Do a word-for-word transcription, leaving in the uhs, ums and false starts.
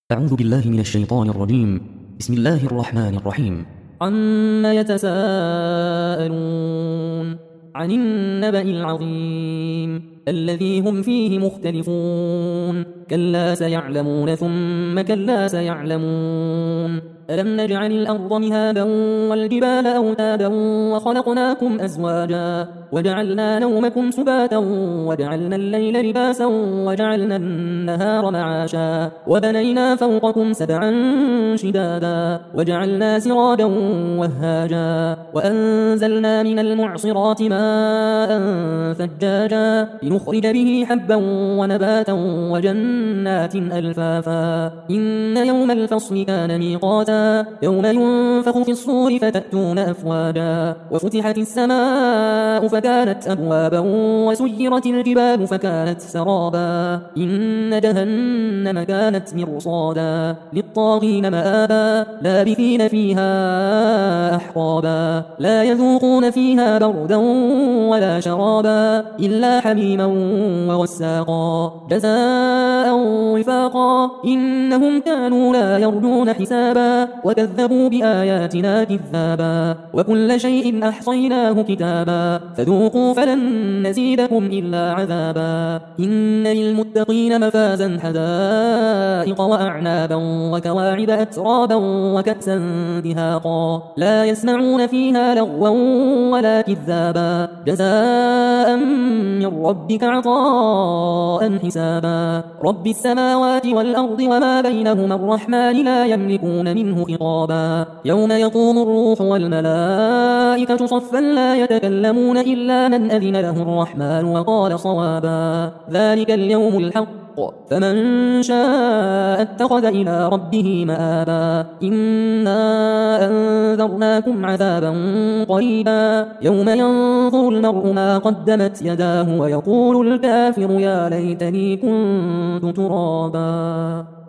أعوذ بالله من الشيطان الرجيم. بسم الله الرحمن الرحيم. عما يتساءلون عن النبأ العظيم الذي هم فيه مختلفون كلا سيعلمون ثم كلا سيعلمون ألم نجعل الأرض مهادا والجبال أوتادا وخلقناكم أزواجا وجعلنا نومكم سباتا وجعلنا الليل لباسا وجعلنا النهار معاشا وبنينا فوقكم سبعا شدادا وجعلنا سراجا وهاجا وأنزلنا من المعصرات ماء ثجاجا لنخرج به حبا ونباتا وجنات ألفافا إن يوم الفصل كان ميقاتا يوم ينفخ في الصور فتأتون أفواجا وفتحت السماء فكانت أبوابا وسيرت الجبال فكانت سرابا إن جهنم كانت مرصادا للطاغين مآبا لابثين فيها أحقابا لا يذوقون فيها بردا ولا شرابا إلا حميما وغساقا جزاء وفاقا إنهم كانوا لا يرجون حسابا وكذبوا بآياتنا كذابا وكل شيء أحصيناه كتابا فذوقوا فلن نزيدكم إلا عذابا إن للمتقين مفازا حدائق وأعنابا وكواعب أترابا وكأسا دهاقا لا يسمعون فيها لغوا ولا كذابا جزاء من ربك عطاء حسابا رب السماوات والأرض وما بينهما الرحمن لا يملكون منه خطابا يوم يقوم الروح والملائكة صفا لا يتكلمون إلا من أذن له الرحمن وقال صوابا ذلك اليوم الحق فمن شاء اتخذ إلى ربه مآبا إنا أنذرناكم عذابا قريبا يوم ينظر المرء ما قدمت يداه ويقول الكافر يا ليتني كنت ترابا.